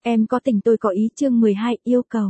Em có tình tôi có ý chương 12 yêu cầu.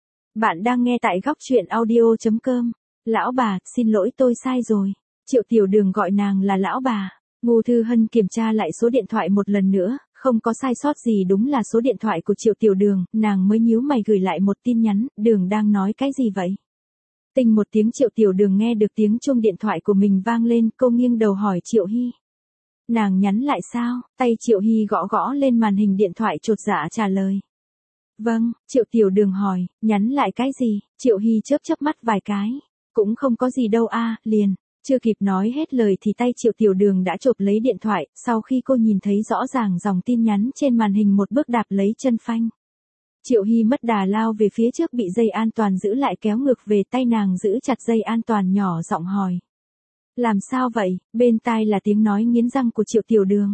Bạn đang nghe tại góc truyện audio.com. Lão bà, xin lỗi tôi sai rồi. Triệu Tiểu Đường gọi nàng là lão bà. Ngô Thư Hân kiểm tra lại số điện thoại một lần nữa, không có sai sót gì, đúng là số điện thoại của Triệu Tiểu Đường, nàng mới nhíu mày gửi lại một tin nhắn, Đường đang nói cái gì vậy? Tinh một tiếng Triệu Tiểu Đường nghe được tiếng chuông điện thoại của mình vang lên, cô nghiêng đầu hỏi Triệu Hy. Nàng nhắn lại sao? Tay Triệu Hy gõ gõ lên màn hình điện thoại chột dạ trả lời. Vâng, Triệu Tiểu Đường hỏi, nhắn lại cái gì? Triệu Hy chớp mắt vài cái. Cũng không có gì đâu liền. Chưa kịp nói hết lời thì tay Triệu Tiểu Đường đã chộp lấy điện thoại, sau khi cô nhìn thấy rõ ràng dòng tin nhắn trên màn hình một bước đạp lấy chân phanh. Triệu Hy mất đà lao về phía trước bị dây an toàn giữ lại kéo ngược về, tay nàng giữ chặt dây an toàn nhỏ giọng hỏi. Làm sao vậy? Bên tai là tiếng nói nghiến răng của Triệu Tiểu Đường.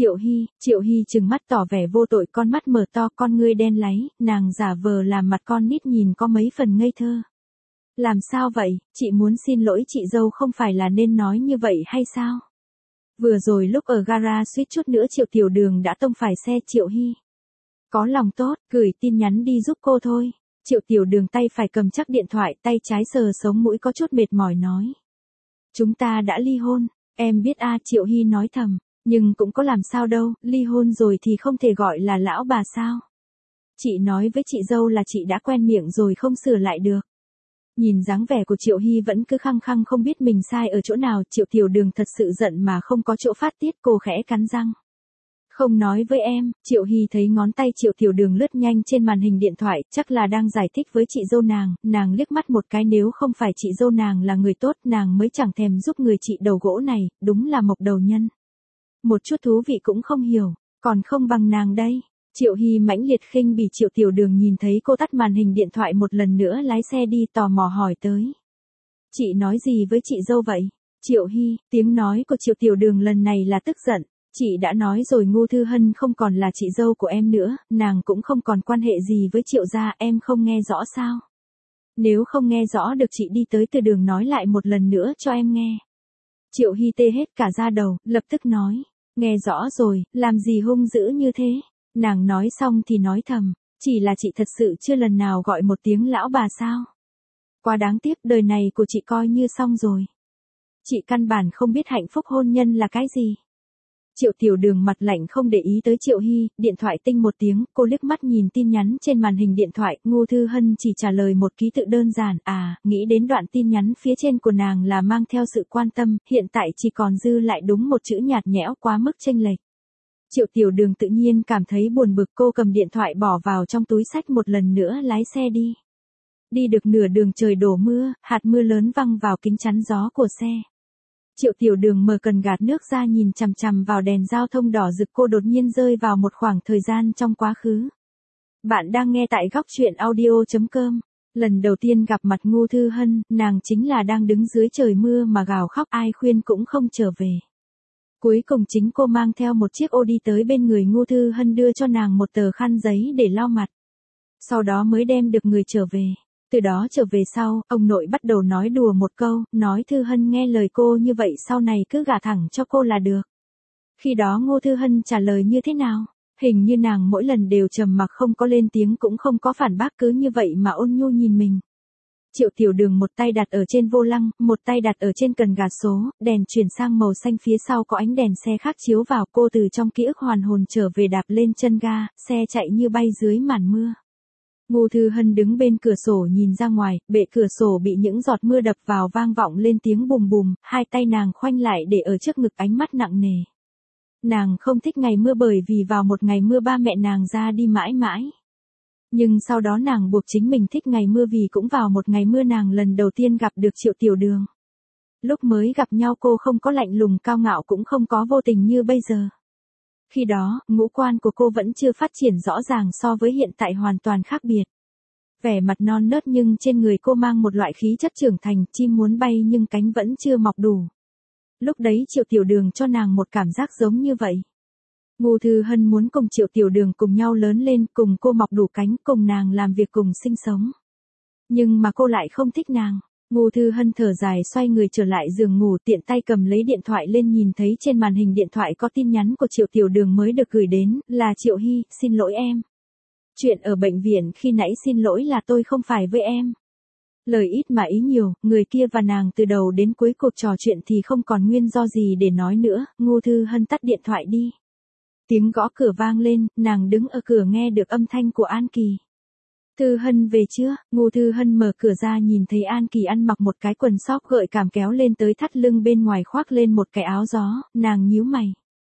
Triệu Hy trừng mắt tỏ vẻ vô tội, con mắt mở to, con ngươi đen láy, nàng giả vờ làm mặt con nít nhìn có mấy phần ngây thơ. Làm sao vậy, chị muốn xin lỗi chị dâu không phải là nên nói như vậy hay sao? Vừa rồi lúc ở gara suýt chút nữa Triệu Tiểu Đường đã tông phải xe Triệu Hy. Có lòng tốt, gửi tin nhắn đi giúp cô thôi. Triệu Tiểu Đường tay phải cầm chắc điện thoại, tay trái sờ sống mũi có chút mệt mỏi nói. Chúng ta đã ly hôn, em biết Triệu Hy nói thầm, nhưng cũng có làm sao đâu, ly hôn rồi thì không thể gọi là lão bà sao? Chị nói với chị dâu là chị đã quen miệng rồi không sửa lại được. Nhìn dáng vẻ của Triệu Hy vẫn cứ khăng khăng không biết mình sai ở chỗ nào, Triệu Tiểu Đường thật sự giận mà không có chỗ phát tiết, cô khẽ cắn răng. Không nói với em. Triệu Hy thấy ngón tay Triệu Tiểu Đường lướt nhanh trên màn hình điện thoại, chắc là đang giải thích với chị dâu nàng liếc mắt một cái, nếu không phải chị dâu nàng là người tốt, nàng mới chẳng thèm giúp người chị đầu gỗ này, đúng là mộc đầu nhân. Một chút thú vị cũng không hiểu, còn không bằng nàng đây. Triệu Hy mãnh liệt khinh bỉ. Triệu Tiểu Đường nhìn thấy cô tắt màn hình điện thoại một lần nữa lái xe đi, tò mò hỏi tới. Chị nói gì với chị dâu vậy? Triệu Hy, tiếng nói của Triệu Tiểu Đường lần này là tức giận. Chị đã nói rồi, Ngô Thư Hân không còn là chị dâu của em nữa, nàng cũng không còn quan hệ gì với Triệu gia, em không nghe rõ sao? Nếu không nghe rõ được chị đi tới Từ Đường nói lại một lần nữa cho em nghe. Triệu Hy tê hết cả da đầu, lập tức nói. Nghe rõ rồi, làm gì hung dữ như thế? Nàng nói xong thì nói thầm, chỉ là chị thật sự chưa lần nào gọi một tiếng lão bà sao? Quá đáng tiếc, đời này của chị coi như xong rồi. Chị căn bản không biết hạnh phúc hôn nhân là cái gì. Triệu Tiểu Đường mặt lạnh không để ý tới Triệu Hy, điện thoại tinh một tiếng, cô liếc mắt nhìn tin nhắn trên màn hình điện thoại, Ngô Thư Hân chỉ trả lời một ký tự đơn giản, nghĩ đến đoạn tin nhắn phía trên của nàng là mang theo sự quan tâm, hiện tại chỉ còn dư lại đúng một chữ nhạt nhẽo quá mức chênh lệch. Triệu Tiểu Đường tự nhiên cảm thấy buồn bực, cô cầm điện thoại bỏ vào trong túi xách một lần nữa lái xe đi. Đi được nửa đường trời đổ mưa, hạt mưa lớn văng vào kính chắn gió của xe. Triệu Tiểu Đường mở cần gạt nước ra nhìn chằm chằm vào đèn giao thông đỏ rực, cô đột nhiên rơi vào một khoảng thời gian trong quá khứ. Bạn đang nghe tại góc truyện audio.com. Lần đầu tiên gặp mặt Ngô Thư Hân, nàng chính là đang đứng dưới trời mưa mà gào khóc, ai khuyên cũng không trở về. Cuối cùng chính cô mang theo một chiếc ô đi tới bên người Ngô Thư Hân, đưa cho nàng một tờ khăn giấy để lau mặt. Sau đó mới đem được người trở về. Từ đó trở về sau, ông nội bắt đầu nói đùa một câu, nói Thư Hân nghe lời cô như vậy sau này cứ gả thẳng cho cô là được. Khi đó Ngô Thư Hân trả lời như thế nào? Hình như nàng mỗi lần đều trầm mặc không có lên tiếng cũng không có phản bác, cứ như vậy mà ôn nhu nhìn mình. Triệu Tiểu Đường một tay đặt ở trên vô lăng, một tay đặt ở trên cần gạt số, đèn chuyển sang màu xanh, phía sau có ánh đèn xe khác chiếu vào, cô từ trong ký ức hoàn hồn trở về, đạp lên chân ga, xe chạy như bay dưới màn mưa. Ngô Thư Hân đứng bên cửa sổ nhìn ra ngoài, bệ cửa sổ bị những giọt mưa đập vào vang vọng lên tiếng bùm bùm, hai tay nàng khoanh lại để ở trước ngực, ánh mắt nặng nề. Nàng không thích ngày mưa bởi vì vào một ngày mưa ba mẹ nàng ra đi mãi mãi. Nhưng sau đó nàng buộc chính mình thích ngày mưa vì cũng vào một ngày mưa nàng lần đầu tiên gặp được Triệu Tiểu Đường. Lúc mới gặp nhau cô không có lạnh lùng cao ngạo, cũng không có vô tình như bây giờ. Khi đó, ngũ quan của cô vẫn chưa phát triển rõ ràng, so với hiện tại hoàn toàn khác biệt. Vẻ mặt non nớt nhưng trên người cô mang một loại khí chất trưởng thành, chim muốn bay nhưng cánh vẫn chưa mọc đủ. Lúc đấy Triệu Tiểu Đường cho nàng một cảm giác giống như vậy. Ngô Thư Hân muốn cùng Triệu Tiểu Đường cùng nhau lớn lên, cùng cô mọc đủ cánh, cùng nàng làm việc, cùng sinh sống. Nhưng mà cô lại không thích nàng. Ngô Thư Hân thở dài xoay người trở lại giường ngủ, tiện tay cầm lấy điện thoại lên, nhìn thấy trên màn hình điện thoại có tin nhắn của Triệu Tiểu Đường mới được gửi đến, là Triệu Hy, xin lỗi em. Chuyện ở bệnh viện khi nãy xin lỗi là tôi không phải với em. Lời ít mà ý nhiều, người kia và nàng từ đầu đến cuối cuộc trò chuyện thì không còn nguyên do gì để nói nữa, Ngô Thư Hân tắt điện thoại đi. Tiếng gõ cửa vang lên, nàng đứng ở cửa nghe được âm thanh của An Kỳ. Thư Hân về chưa? Ngô Thư Hân mở cửa ra nhìn thấy An Kỳ ăn mặc một cái quần sóc gợi cảm kéo lên tới thắt lưng, bên ngoài khoác lên một cái áo gió, nàng nhíu mày.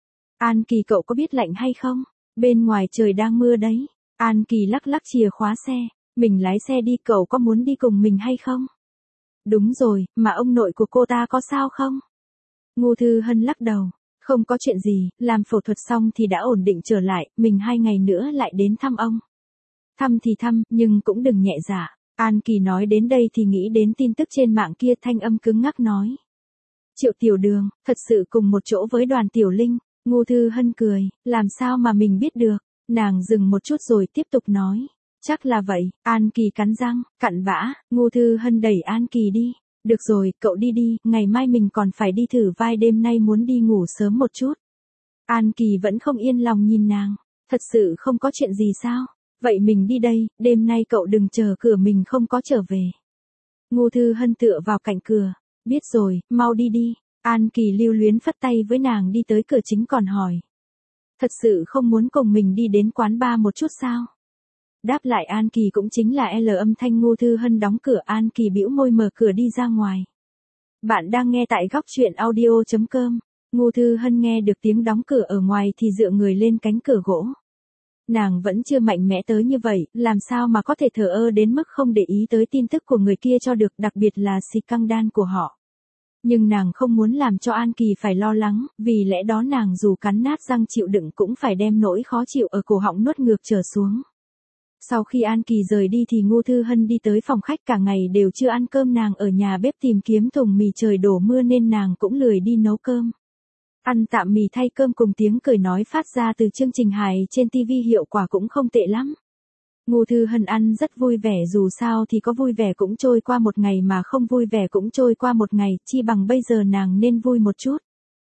An Kỳ, cậu có biết lạnh hay không? Bên ngoài trời đang mưa đấy. An Kỳ lắc lắc chìa khóa xe. Mình lái xe đi, cậu có muốn đi cùng mình hay không? Đúng rồi, mà ông nội của cô ta có sao không? Ngô Thư Hân lắc đầu. Không có chuyện gì, làm phẫu thuật xong thì đã ổn định trở lại, mình 2 ngày nữa lại đến thăm ông. Thăm thì thăm, nhưng cũng đừng nhẹ dạ. An Kỳ nói đến đây thì nghĩ đến tin tức trên mạng kia, thanh âm cứng ngắc nói. Triệu Tiểu Đường, thật sự cùng một chỗ với Đoàn Tiểu Linh. Ngô Thư Hân cười, làm sao mà mình biết được? Nàng dừng một chút rồi tiếp tục nói. Chắc là vậy. An Kỳ cắn răng, cặn bã. Ngô Thư Hân đẩy An Kỳ đi. Được rồi, cậu đi đi, ngày mai mình còn phải đi thử vai, đêm nay muốn đi ngủ sớm một chút. An Kỳ vẫn không yên lòng nhìn nàng. Thật sự không có chuyện gì sao? Vậy mình đi đây, đêm nay cậu đừng chờ cửa mình không có trở về. Ngô Thư Hân tựa vào cạnh cửa. Biết rồi, mau đi đi. An Kỳ lưu luyến phất tay với nàng đi tới cửa chính còn hỏi. Thật sự không muốn cùng mình đi đến quán bar một chút sao? Đáp lại An Kỳ cũng chính là L âm thanh. Ngô Thư Hân đóng cửa. An Kỳ bĩu môi mở cửa đi ra ngoài. Bạn đang nghe tại góc truyện audio.com. Ngô Thư Hân nghe được tiếng đóng cửa ở ngoài thì dựa người lên cánh cửa gỗ. Nàng vẫn chưa mạnh mẽ tới như vậy, làm sao mà có thể thờ ơ đến mức không để ý tới tin tức của người kia cho được, đặc biệt là scandal của họ. Nhưng nàng không muốn làm cho An Kỳ phải lo lắng, vì lẽ đó nàng dù cắn nát răng chịu đựng cũng phải đem nỗi khó chịu ở cổ họng nuốt ngược trở xuống. Sau khi An Kỳ rời đi thì Ngô Thư Hân đi tới phòng khách, cả ngày đều chưa ăn cơm, nàng ở nhà bếp tìm kiếm thùng mì, trời đổ mưa nên nàng cũng lười đi nấu cơm. Ăn tạm mì thay cơm cùng tiếng cười nói phát ra từ chương trình hài trên TV hiệu quả cũng không tệ lắm. Ngô Thư Hân ăn rất vui vẻ, dù sao thì có vui vẻ cũng trôi qua một ngày mà không vui vẻ cũng trôi qua một ngày, chi bằng bây giờ nàng nên vui một chút.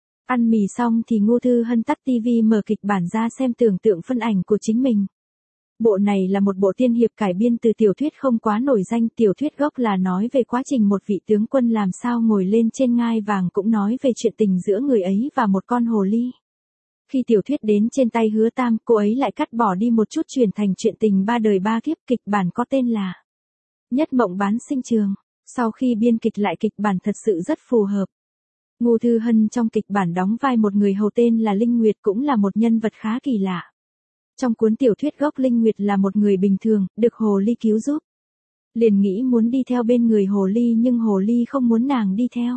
Ăn mì xong thì Ngô Thư Hân tắt TV mở kịch bản ra xem, tưởng tượng phân ảnh của chính mình. Bộ này là một bộ tiên hiệp cải biên từ tiểu thuyết không quá nổi danh. Tiểu thuyết gốc là nói về quá trình một vị tướng quân làm sao ngồi lên trên ngai vàng, cũng nói về chuyện tình giữa người ấy và một con hồ ly. Khi tiểu thuyết đến trên tay Hứa Tam, cô ấy lại cắt bỏ đi một chút, chuyển thành chuyện tình 3 đời 3 kiếp. Kịch bản có tên là Nhất Mộng Bán Sinh Trường. Sau khi biên kịch lại, kịch bản thật sự rất phù hợp. Ngô Thư Hân trong kịch bản đóng vai một người hầu tên là Linh Nguyệt, cũng là một nhân vật khá kỳ lạ. Trong cuốn tiểu thuyết gốc, Linh Nguyệt là một người bình thường, được hồ ly cứu giúp. Liền nghĩ muốn đi theo bên người hồ ly, nhưng hồ ly không muốn nàng đi theo.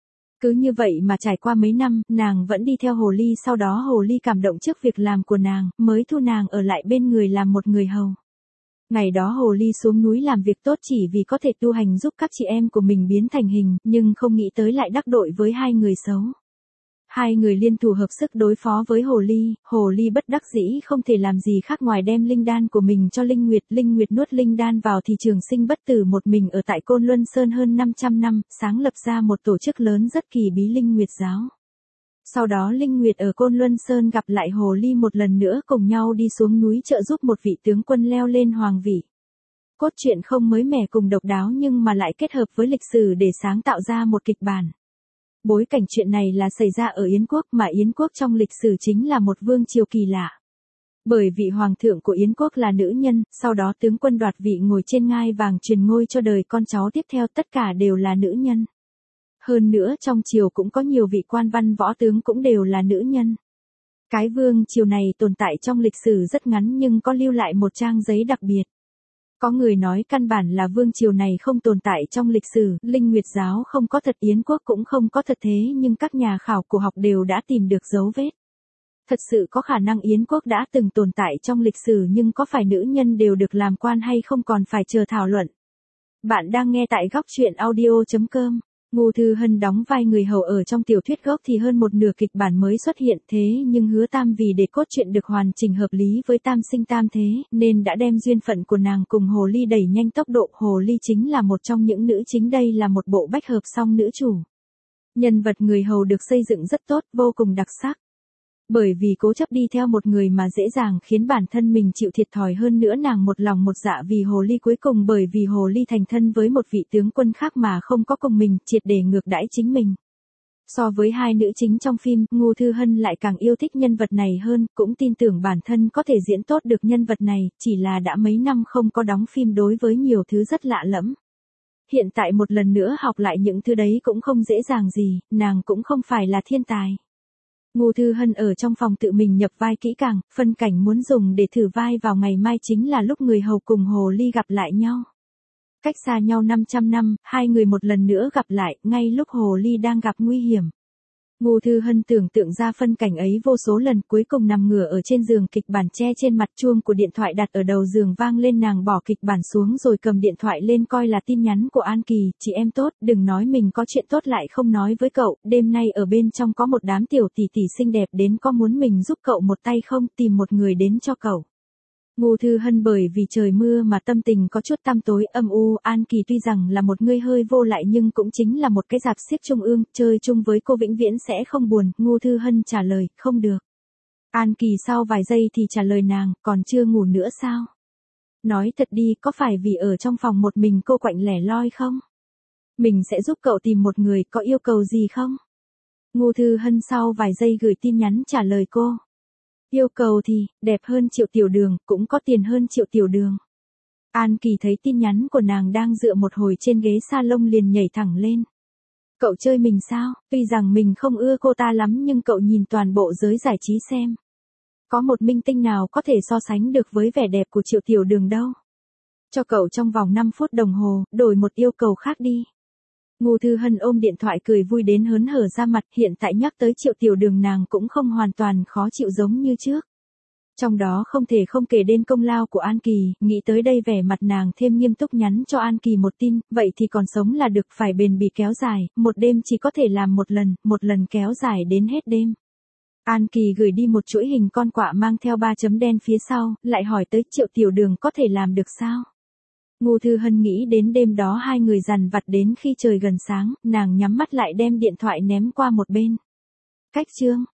Cứ như vậy mà trải qua mấy năm, nàng vẫn đi theo hồ ly, sau đó hồ ly cảm động trước việc làm của nàng, mới thu nàng ở lại bên người làm một người hầu. Ngày đó hồ ly xuống núi làm việc tốt chỉ vì có thể tu hành giúp các chị em của mình biến thành hình, nhưng không nghĩ tới lại đắc tội với 2 người xấu. 2 người liên thủ hợp sức đối phó với hồ ly bất đắc dĩ không thể làm gì khác ngoài đem linh đan của mình cho Linh Nguyệt nuốt linh đan vào thì trường sinh bất tử, một mình ở tại Côn Luân Sơn hơn 500 năm, sáng lập ra một tổ chức lớn rất kỳ bí, Linh Nguyệt giáo. Sau đó Linh Nguyệt ở Côn Luân Sơn gặp lại hồ ly một lần nữa, cùng nhau đi xuống núi trợ giúp một vị tướng quân leo lên hoàng vị. Cốt truyện không mới mẻ cùng độc đáo nhưng mà lại kết hợp với lịch sử để sáng tạo ra một kịch bản. Bối cảnh chuyện này là xảy ra ở Yến quốc, mà Yến quốc trong lịch sử chính là một vương triều kỳ lạ. Bởi vị hoàng thượng của Yến quốc là nữ nhân, sau đó tướng quân đoạt vị ngồi trên ngai vàng truyền ngôi cho đời con cháu tiếp theo, tất cả đều là nữ nhân. Hơn nữa trong triều cũng có nhiều vị quan văn võ tướng cũng đều là nữ nhân. Cái vương triều này tồn tại trong lịch sử rất ngắn nhưng có lưu lại một trang giấy đặc biệt. Có người nói căn bản là vương triều này không tồn tại trong lịch sử, Linh Nguyệt giáo không có thật, Yến quốc cũng không có thật, thế nhưng các nhà khảo cổ học đều đã tìm được dấu vết. Thật sự có khả năng Yến quốc đã từng tồn tại trong lịch sử, nhưng có phải nữ nhân đều được làm quan hay không còn phải chờ thảo luận. Bạn đang nghe tại góc truyện audio.com. Ngô Thư Hân đóng vai người hầu ở trong tiểu thuyết gốc thì hơn một nửa kịch bản mới xuất hiện, thế nhưng Hứa Tam vì để cốt truyện được hoàn chỉnh hợp lý với tam sinh tam thế, nên đã đem duyên phận của nàng cùng hồ ly đẩy nhanh tốc độ. Hồ ly chính là một trong những nữ chính, đây là một bộ bách hợp song nữ chủ. Nhân vật người hầu được xây dựng rất tốt, vô cùng đặc sắc. Bởi vì cố chấp đi theo một người mà dễ dàng khiến bản thân mình chịu thiệt thòi, hơn nữa nàng một lòng một dạ vì hồ ly, cuối cùng bởi vì hồ ly thành thân với một vị tướng quân khác mà không có cùng mình, triệt để ngược đãi chính mình. So với hai nữ chính trong phim, Ngô Thư Hân lại càng yêu thích nhân vật này hơn, cũng tin tưởng bản thân có thể diễn tốt được nhân vật này, chỉ là đã mấy năm không có đóng phim, đối với nhiều thứ rất lạ lẫm. Hiện tại một lần nữa học lại những thứ đấy cũng không dễ dàng gì, nàng cũng không phải là thiên tài. Ngô Thư Hân ở trong phòng tự mình nhập vai kỹ càng, phân cảnh muốn dùng để thử vai vào ngày mai chính là lúc người hầu cùng hồ ly gặp lại nhau. Cách xa nhau 500 năm, hai người một lần nữa gặp lại, ngay lúc hồ ly đang gặp nguy hiểm. Ngô Thư Hân tưởng tượng ra phân cảnh ấy vô số lần, cuối cùng nằm ngửa ở trên giường, kịch bản che trên mặt, chuông của điện thoại đặt ở đầu giường vang lên, nàng bỏ kịch bản xuống rồi cầm điện thoại lên coi là tin nhắn của An Kỳ. Chị em tốt, đừng nói mình có chuyện tốt lại không nói với cậu, đêm nay ở bên trong có một đám tiểu tỷ tỷ xinh đẹp đến, có muốn mình giúp cậu một tay không, tìm một người đến cho cậu. Ngô Thư Hân bởi vì trời mưa mà tâm tình có chút tăm tối âm u. An Kỳ tuy rằng là một người hơi vô lại nhưng cũng chính là một cái rạp xiếc trung ương, chơi chung với cô vĩnh viễn sẽ không buồn. Ngô Thư Hân trả lời, không được. An Kỳ sau vài giây thì trả lời nàng, còn chưa ngủ nữa sao? Nói thật đi, có phải vì ở trong phòng một mình cô quạnh lẻ loi không? Mình sẽ giúp cậu tìm một người, có yêu cầu gì không? Ngô Thư Hân sau vài giây gửi tin nhắn trả lời cô. Yêu cầu thì, đẹp hơn Triệu Tiểu Đường, cũng có tiền hơn Triệu Tiểu Đường. An Kỳ thấy tin nhắn của nàng đang dựa một hồi trên ghế salon liền nhảy thẳng lên. Cậu chơi mình sao? Tuy rằng mình không ưa cô ta lắm nhưng cậu nhìn toàn bộ giới giải trí xem. Có một minh tinh nào có thể so sánh được với vẻ đẹp của Triệu Tiểu Đường đâu. Cho cậu trong vòng 5 phút đồng hồ, đổi một yêu cầu khác đi. Ngô Thư Hân ôm điện thoại cười vui đến hớn hở ra mặt, hiện tại nhắc tới Triệu Tiểu Đường nàng cũng không hoàn toàn khó chịu giống như trước. Trong đó không thể không kể đến công lao của An Kỳ, nghĩ tới đây vẻ mặt nàng thêm nghiêm túc, nhắn cho An Kỳ một tin, vậy thì còn sống là được, phải bền bỉ kéo dài, một đêm chỉ có thể làm một lần kéo dài đến hết đêm. An Kỳ gửi đi một chuỗi hình con quạ mang theo 3 chấm đen phía sau, lại hỏi tới Triệu Tiểu Đường có thể làm được sao? Ngô Thư Hân nghĩ đến đêm đó hai người dằn vặt đến khi trời gần sáng, nàng nhắm mắt lại đem điện thoại ném qua một bên. Cách chương